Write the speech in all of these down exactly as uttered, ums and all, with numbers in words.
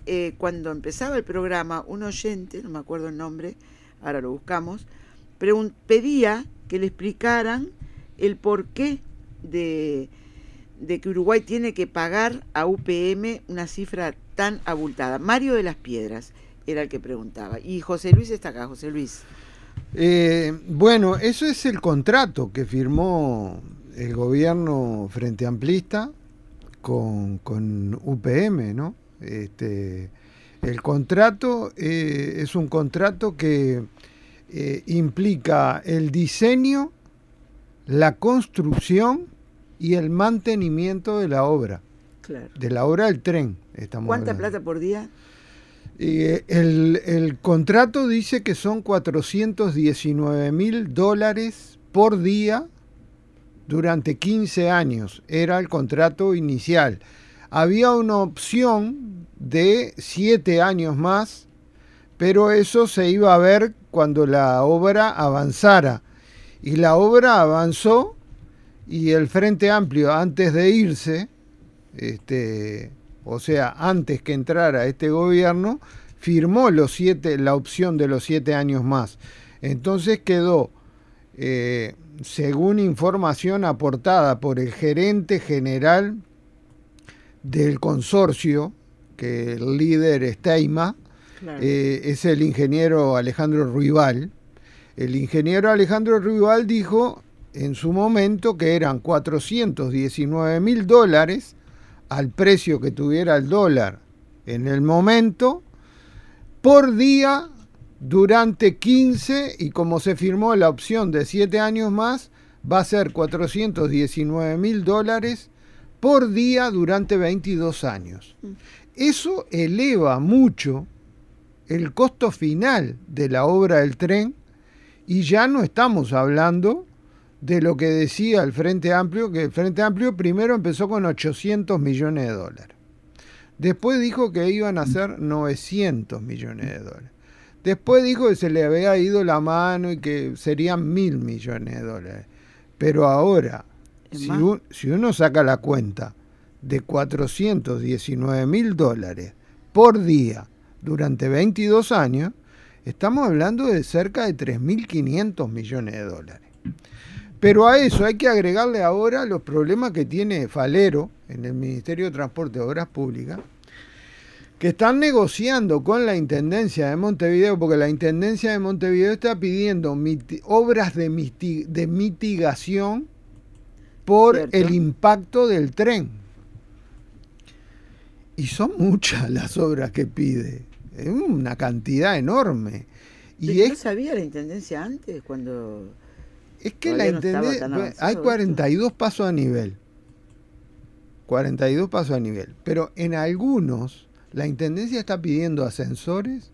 eh, cuando empezaba el programa, un oyente, no me acuerdo el nombre, ahora lo buscamos, pregun- pedía que le explicaran el porqué de, de que Uruguay tiene que pagar a U P M una cifra tan abultada. Mario de las Piedras era el que preguntaba. Y José Luis está acá. José Luis. Eh, bueno, eso es el contrato que firmó el gobierno frente amplista con, con U P M, ¿no? Este, el contrato eh, es un contrato que eh, implica el diseño, la construcción y el mantenimiento de la obra. Claro. De la obra del tren. Estamos ¿Cuánta hablando. plata por día? Eh, el, el contrato dice que son cuatrocientos diecinueve mil dólares por día durante quince años. Era el contrato inicial. Había una opción de siete años más, pero eso se iba a ver cuando la obra avanzara. Y la obra avanzó y el Frente Amplio, antes de irse, este, o sea, antes que entrara este gobierno, firmó los siete, la opción de los siete años más. Entonces quedó, eh, según información aportada por el gerente general del consorcio, que el líder es Teima, claro. eh, es el ingeniero Alejandro Ruibal. El ingeniero Alejandro Ruibal dijo en su momento que eran cuatrocientos diecinueve mil dólares al precio que tuviera el dólar en el momento, por día durante quince, y como se firmó la opción de siete años más, va a ser cuatrocientos diecinueve mil dólares por día durante veintidós años. Eso eleva mucho el costo final de la obra del tren, y ya no estamos hablando de lo que decía el Frente Amplio, que el Frente Amplio primero empezó con ochocientos millones de dólares. Después dijo que iban a ser novecientos millones de dólares. Después dijo que se le había ido la mano y que serían mil millones de dólares. Pero ahora, si, un, si uno saca la cuenta de cuatrocientos diecinueve mil dólares por día durante veintidós años, estamos hablando de cerca de tres mil quinientos millones de dólares. Pero a eso hay que agregarle ahora los problemas que tiene Falero en el Ministerio de Transporte y Obras Públicas, que están negociando con la Intendencia de Montevideo, porque la Intendencia de Montevideo está pidiendo miti- obras de, miti- de mitigación por ¿Cierto? El impacto del tren. Y son muchas las obras que pide, es una cantidad enorme. Y es, ¿no sabía la Intendencia antes cuando...? Es que la Intendencia, no hay cuarenta y dos esto. pasos a nivel, cuarenta y dos pasos a nivel, pero en algunos la Intendencia está pidiendo ascensores,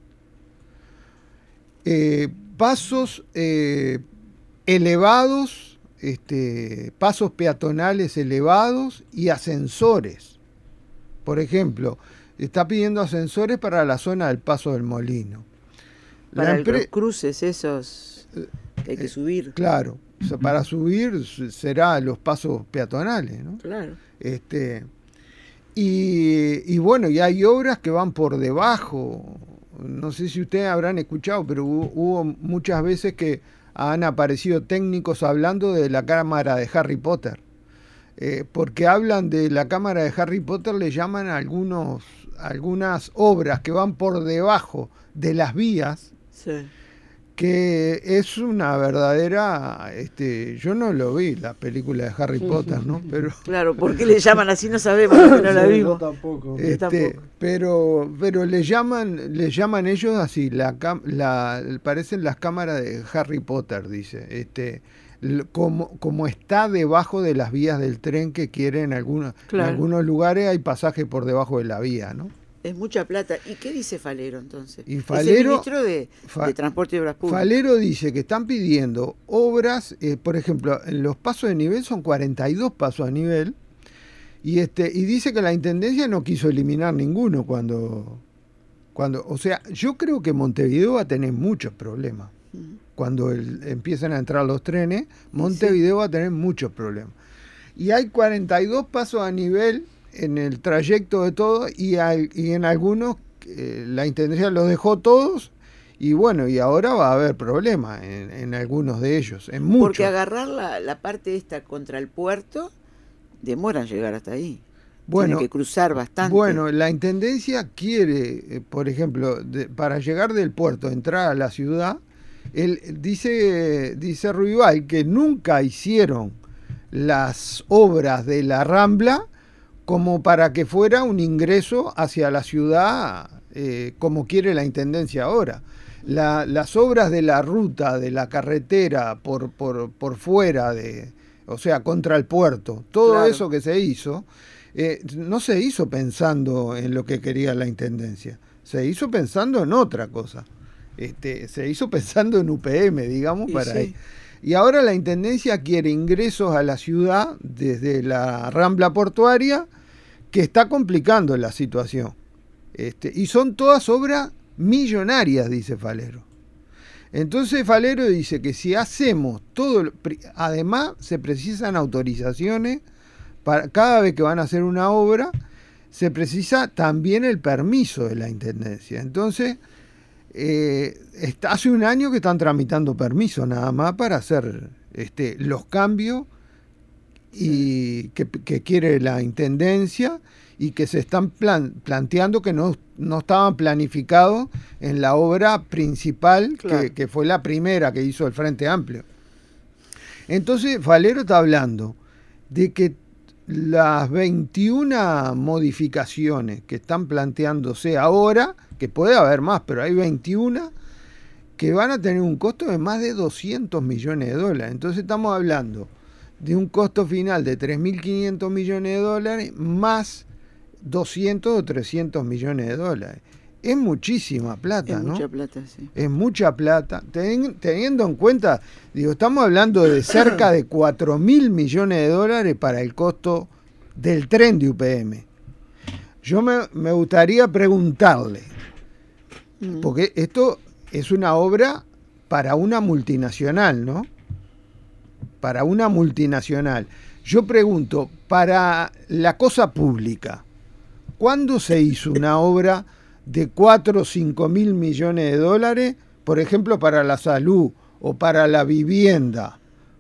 eh, pasos eh, elevados, este, pasos peatonales elevados y ascensores. Por ejemplo, está pidiendo ascensores para la zona del Paso del Molino. Para empre- los cruces esos... que hay que subir. Eh, claro, o sea, para subir será los pasos peatonales, ¿no? Claro. Este, y, y bueno, y hay obras que van por debajo. No sé si ustedes habrán escuchado, pero hubo, hubo muchas veces que han aparecido técnicos hablando de la cámara de Harry Potter. Eh, porque hablan de la cámara de Harry Potter, le llaman a algunos, algunas obras que van por debajo de las vías. Sí. Que es una verdadera, este, yo no lo vi la película de Harry Potter, ¿no? Pero claro, ¿por qué le llaman así? No sabemos, no la vimos. Yo tampoco. Este, tampoco. Pero, pero le llaman, le llaman ellos así, la, la, parecen las cámaras de Harry Potter, dice, este, como, como está debajo de las vías del tren que quieren en algunos, claro. En algunos lugares hay pasaje por debajo de la vía, ¿no? Es mucha plata. ¿Y qué dice Falero entonces? Y Falero, es el ministro de, Fa, de Transporte y Obras Públicas. Falero dice que están pidiendo obras, eh, por ejemplo, en los pasos de nivel son cuarenta y dos pasos a nivel, y este y dice que la Intendencia no quiso eliminar ninguno cuando, cuando o sea, yo creo que Montevideo va a tener muchos problemas. Uh-huh. Cuando el, empiezan a entrar los trenes, Montevideo sí. va a tener muchos problemas. Y hay cuarenta y dos pasos a nivel en el trayecto de todo y, al, y en algunos eh, la Intendencia los dejó todos y bueno, y ahora va a haber problemas en, en algunos de ellos, en muchos. Porque agarrar la, la parte esta contra el puerto demora en llegar hasta ahí. Bueno, Tiene que cruzar bastante. Bueno, la Intendencia quiere, eh, por ejemplo, de, para llegar del puerto, entrar a la ciudad, él, dice, dice Ruibal que nunca hicieron las obras de la Rambla como para que fuera un ingreso hacia la ciudad eh, como quiere la Intendencia ahora. La, las obras de la ruta, de la carretera por, por, por fuera, de, o sea, contra el puerto, todo claro. Eso que se hizo, eh, no se hizo pensando en lo que quería la Intendencia, se hizo pensando en otra cosa. Este, se hizo pensando en U P M, digamos, para sí. ahí. Y ahora la Intendencia quiere ingresos a la ciudad desde la Rambla Portuaria, que está complicando la situación. Este, y son todas obras millonarias, dice Falero. Entonces Falero dice que si hacemos todo, además se precisan autorizaciones, para cada vez que van a hacer una obra, se precisa también el permiso de la Intendencia. Entonces, eh, está, hace un año que están tramitando permiso nada más para hacer este, los cambios y que, que quiere la Intendencia y que se están plan, planteando que no, no estaban planificados en la obra principal, claro. que, que fue la primera que hizo el Frente Amplio. Entonces, Falero está hablando de que las veintiuna modificaciones que están planteándose ahora, que puede haber más, pero hay veintiuna, que van a tener un costo de más de doscientos millones de dólares. Entonces estamos hablando de un costo final de tres mil quinientos millones de dólares más doscientos o trescientos millones de dólares. Es muchísima plata, es ¿no? Es mucha plata, sí. Es mucha plata. Ten, teniendo en cuenta, digo, estamos hablando de cerca de cuatro mil millones de dólares para el costo del tren de U P M. Yo me, me gustaría preguntarle, mm. porque esto es una obra para una multinacional, ¿no? Para una multinacional. Yo pregunto, para la cosa pública, ¿cuándo se hizo una obra de cuatro o cinco mil millones de dólares, por ejemplo, para la salud, o para la vivienda,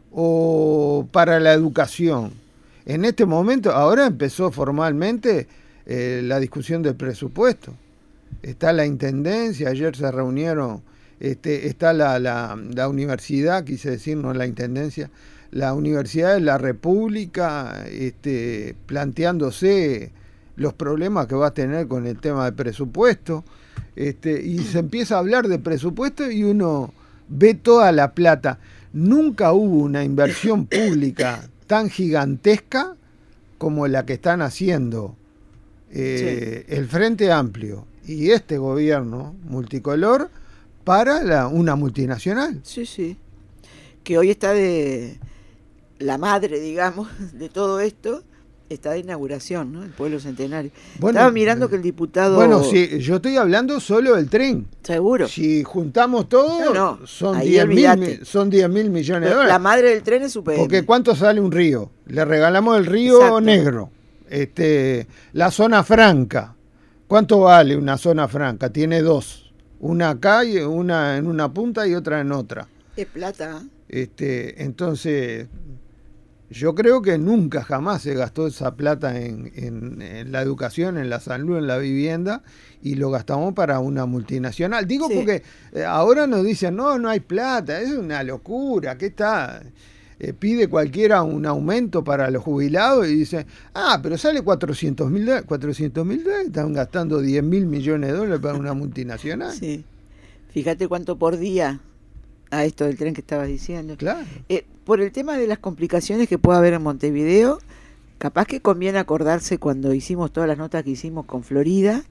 o para la educación? En este momento, ahora empezó formalmente eh, la discusión del presupuesto. Está la Intendencia, ayer se reunieron, este, está la, la, la universidad, quise decir, no la Intendencia, la Universidad de la República, este, planteándose los problemas que va a tener con el tema de presupuesto, este, y se empieza a hablar de presupuesto y uno ve toda la plata. Nunca hubo una inversión pública tan gigantesca como la que están haciendo eh, sí. el Frente Amplio y este gobierno multicolor para la, una multinacional. Sí, sí. Que hoy está de la madre, digamos, de todo esto. Está de inauguración, ¿no? El Pueblo Centenario. Bueno, estaba mirando que el diputado... Bueno, sí, yo estoy hablando solo del tren. Seguro. Si juntamos todo, no, no, son diez mil millones de dólares. La madre del tren es U P M. Porque ¿cuánto sale un río? Le regalamos el río Exacto. Negro. Este, la zona franca. ¿Cuánto vale una zona franca? Tiene dos. Una acá, y una en una punta y otra en otra. Es plata. Este, entonces... Yo creo que nunca jamás se gastó esa plata en, en, en la educación, en la salud, en la vivienda, y lo gastamos para una multinacional. Digo sí. porque eh, ahora nos dicen, no, no hay plata, es una locura, ¿qué está? Eh, pide cualquiera un aumento para los jubilados y dice, ah, pero sale cuatrocientos mil dólares, cuatrocientos mil dólares, están gastando diez mil millones de dólares para una multinacional. Sí, fíjate cuánto por día a esto del tren que estabas diciendo. Claro. Eh, por el tema de las complicaciones que puede haber en Montevideo, capaz que conviene acordarse cuando hicimos todas las notas que hicimos con Florida,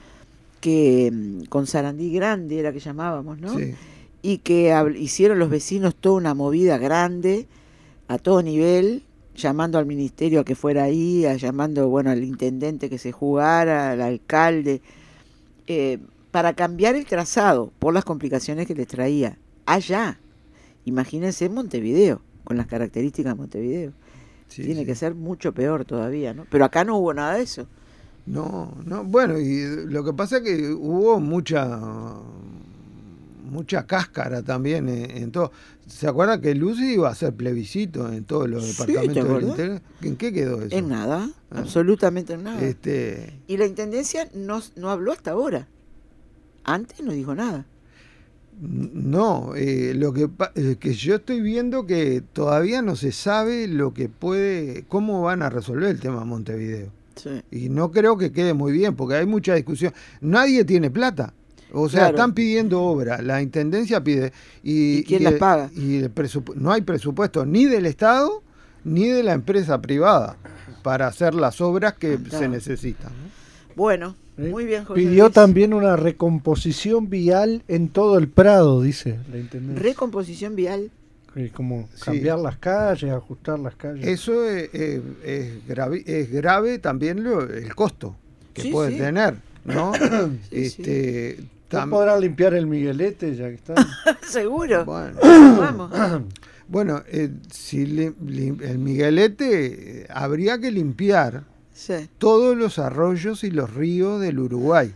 que con Sarandí Grande era que llamábamos, ¿no? Sí. Y que hicieron los vecinos toda una movida grande, a todo nivel, llamando al ministerio a que fuera ahí, a, llamando bueno al intendente que se jugara, al alcalde, eh, para cambiar el trazado por las complicaciones que les traía allá. Imagínense Montevideo, con las características de Montevideo. Sí, Tiene sí. que ser mucho peor todavía, ¿no? Pero acá no hubo nada de eso. No, no, bueno, y lo que pasa es que hubo mucha mucha cáscara también en, en todo. ¿Se acuerda que Lucy iba a hacer plebiscito en todos los sí, departamentos del interior? ¿En qué quedó eso? En nada, ah. absolutamente en nada. Este... Y la Intendencia no, no habló hasta ahora. Antes no dijo nada. No, eh, lo que, eh, que yo estoy viendo que todavía no se sabe lo que puede, cómo van a resolver el tema de Montevideo. Sí. Y no creo que quede muy bien, porque hay mucha discusión. Nadie tiene plata. O sea, claro. Están pidiendo obra, la Intendencia pide. ¿Y, ¿Y quién y las el, paga? Y el no hay presupuesto ni del Estado ni de la empresa privada para hacer las obras que claro. se necesitan, ¿no? Bueno, ¿Eh? muy bien, José Pidió Luis. también una recomposición vial en todo el Prado, dice la Intendencia. Recomposición vial. Es como cambiar sí. las calles, ajustar las calles. Eso es, es, es, grave, es grave también lo, el costo que sí, puede sí. tener, ¿no? sí, este, sí. Tam... podrán limpiar el Miguelete ya que está. Seguro. Bueno, vamos. Bueno, eh, si li, li, el Miguelete eh, habría que limpiar sí. todos los arroyos y los ríos del Uruguay,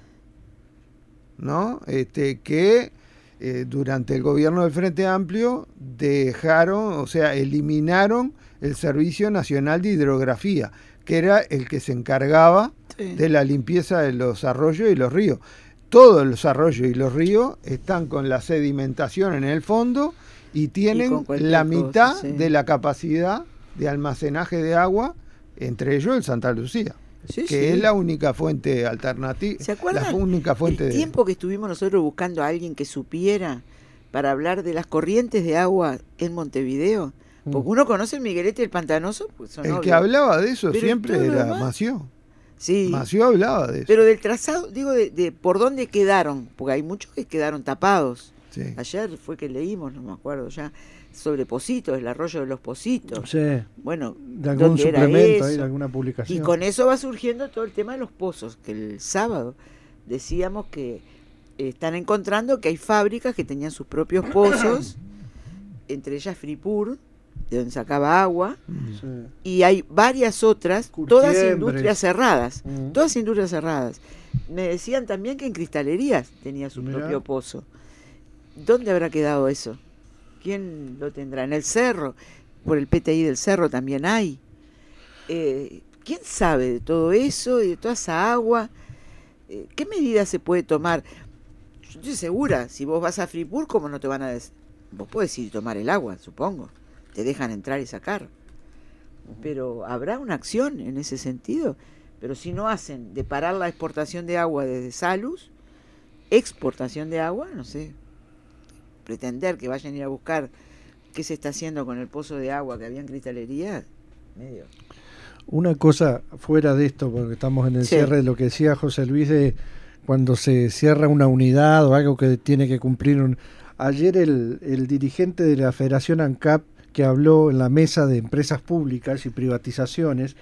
¿no? Este, que eh, durante el gobierno del Frente Amplio dejaron, o sea, eliminaron el Servicio Nacional de Hidrografía, que era el que se encargaba sí. de la limpieza de los arroyos y los ríos. Todos los arroyos y los ríos están con la sedimentación en el fondo y tienen y la mitad cosa, sí. de la capacidad de almacenaje de agua, entre ellos el Santa Lucía, sí, que sí. es la única fuente alternativa. ¿Se acuerdan la única fuente el de... tiempo que estuvimos nosotros buscando a alguien que supiera para hablar de las corrientes de agua en Montevideo? Porque uno conoce el Miguelete y el Pantanoso. Pues son el obvios. que hablaba de eso Pero siempre era Mació. Sí. Mació hablaba de eso. Pero del trazado, digo, de, de por dónde quedaron, porque hay muchos que quedaron tapados. Sí. Ayer fue que leímos, no me acuerdo ya, sobre Positos, el arroyo de los Positos. Sí. Bueno, de algún suplemento ahí, de alguna publicación. Y con eso va surgiendo todo el tema de los pozos, que el sábado decíamos que eh, están encontrando que hay fábricas que tenían sus propios pozos, entre ellas Fripur, de donde sacaba agua, sí. y hay varias otras, todas industrias cerradas, uh-huh. todas industrias cerradas. Me decían también que en Cristalerías tenía su Mirá. propio pozo. ¿Dónde habrá quedado eso? ¿Quién lo tendrá? En el cerro, por el P T I del cerro también hay. Eh, ¿Quién sabe de todo eso y de toda esa agua? Eh, ¿Qué medidas se puede tomar? Yo estoy segura, si vos vas a Fripur, ¿cómo no te van a decir? Vos podés ir a tomar el agua, supongo. Te dejan entrar y sacar. Pero ¿habrá una acción en ese sentido? Pero si no hacen de parar la exportación de agua desde Salus, exportación de agua, no sé, pretender que vayan a ir a buscar qué se está haciendo con el pozo de agua que había en Cristalería, medio. Una cosa fuera de esto, porque estamos en el sí. cierre de lo que decía José Luis, de cuando se cierra una unidad o algo que tiene que cumplir un... Ayer el, el dirigente de la Federación ANCAP, que habló en la mesa de empresas públicas y privatizaciones,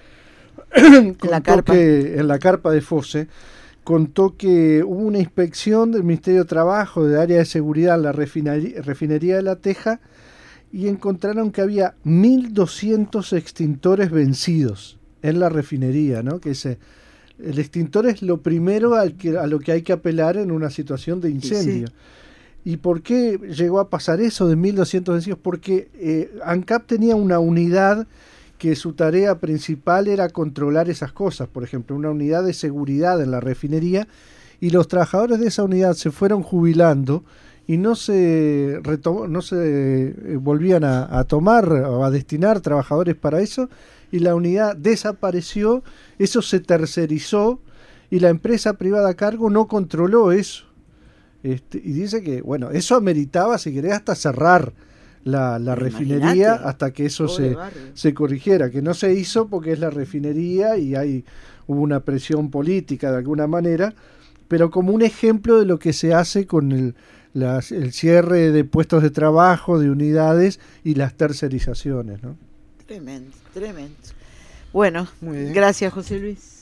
la carpa. Que, en la carpa de Fose, contó que hubo una inspección del Ministerio de Trabajo de área de seguridad en la refinería, refinería de La Teja y encontraron que había mil doscientos extintores vencidos en la refinería, ¿no? Que ese, el extintor es lo primero al que, a lo que hay que apelar en una situación de incendio. Sí. ¿Y por qué llegó a pasar eso de mil doscientos vencidos? Porque eh, ANCAP tenía una unidad que su tarea principal era controlar esas cosas, por ejemplo, una unidad de seguridad en la refinería, y los trabajadores de esa unidad se fueron jubilando y no se, retomó, no se eh, volvían a, a tomar o a destinar trabajadores para eso, y la unidad desapareció, eso se tercerizó y la empresa privada a cargo no controló eso. Este, y dice que, bueno, eso ameritaba, si querés, hasta cerrar la, la refinería hasta que eso se, se corrigiera, que no se hizo porque es la refinería y hay hubo una presión política de alguna manera, pero como un ejemplo de lo que se hace con el, las, el cierre de puestos de trabajo, de unidades y las tercerizaciones, ¿no? Tremendo, tremendo. Bueno, gracias, José Luis.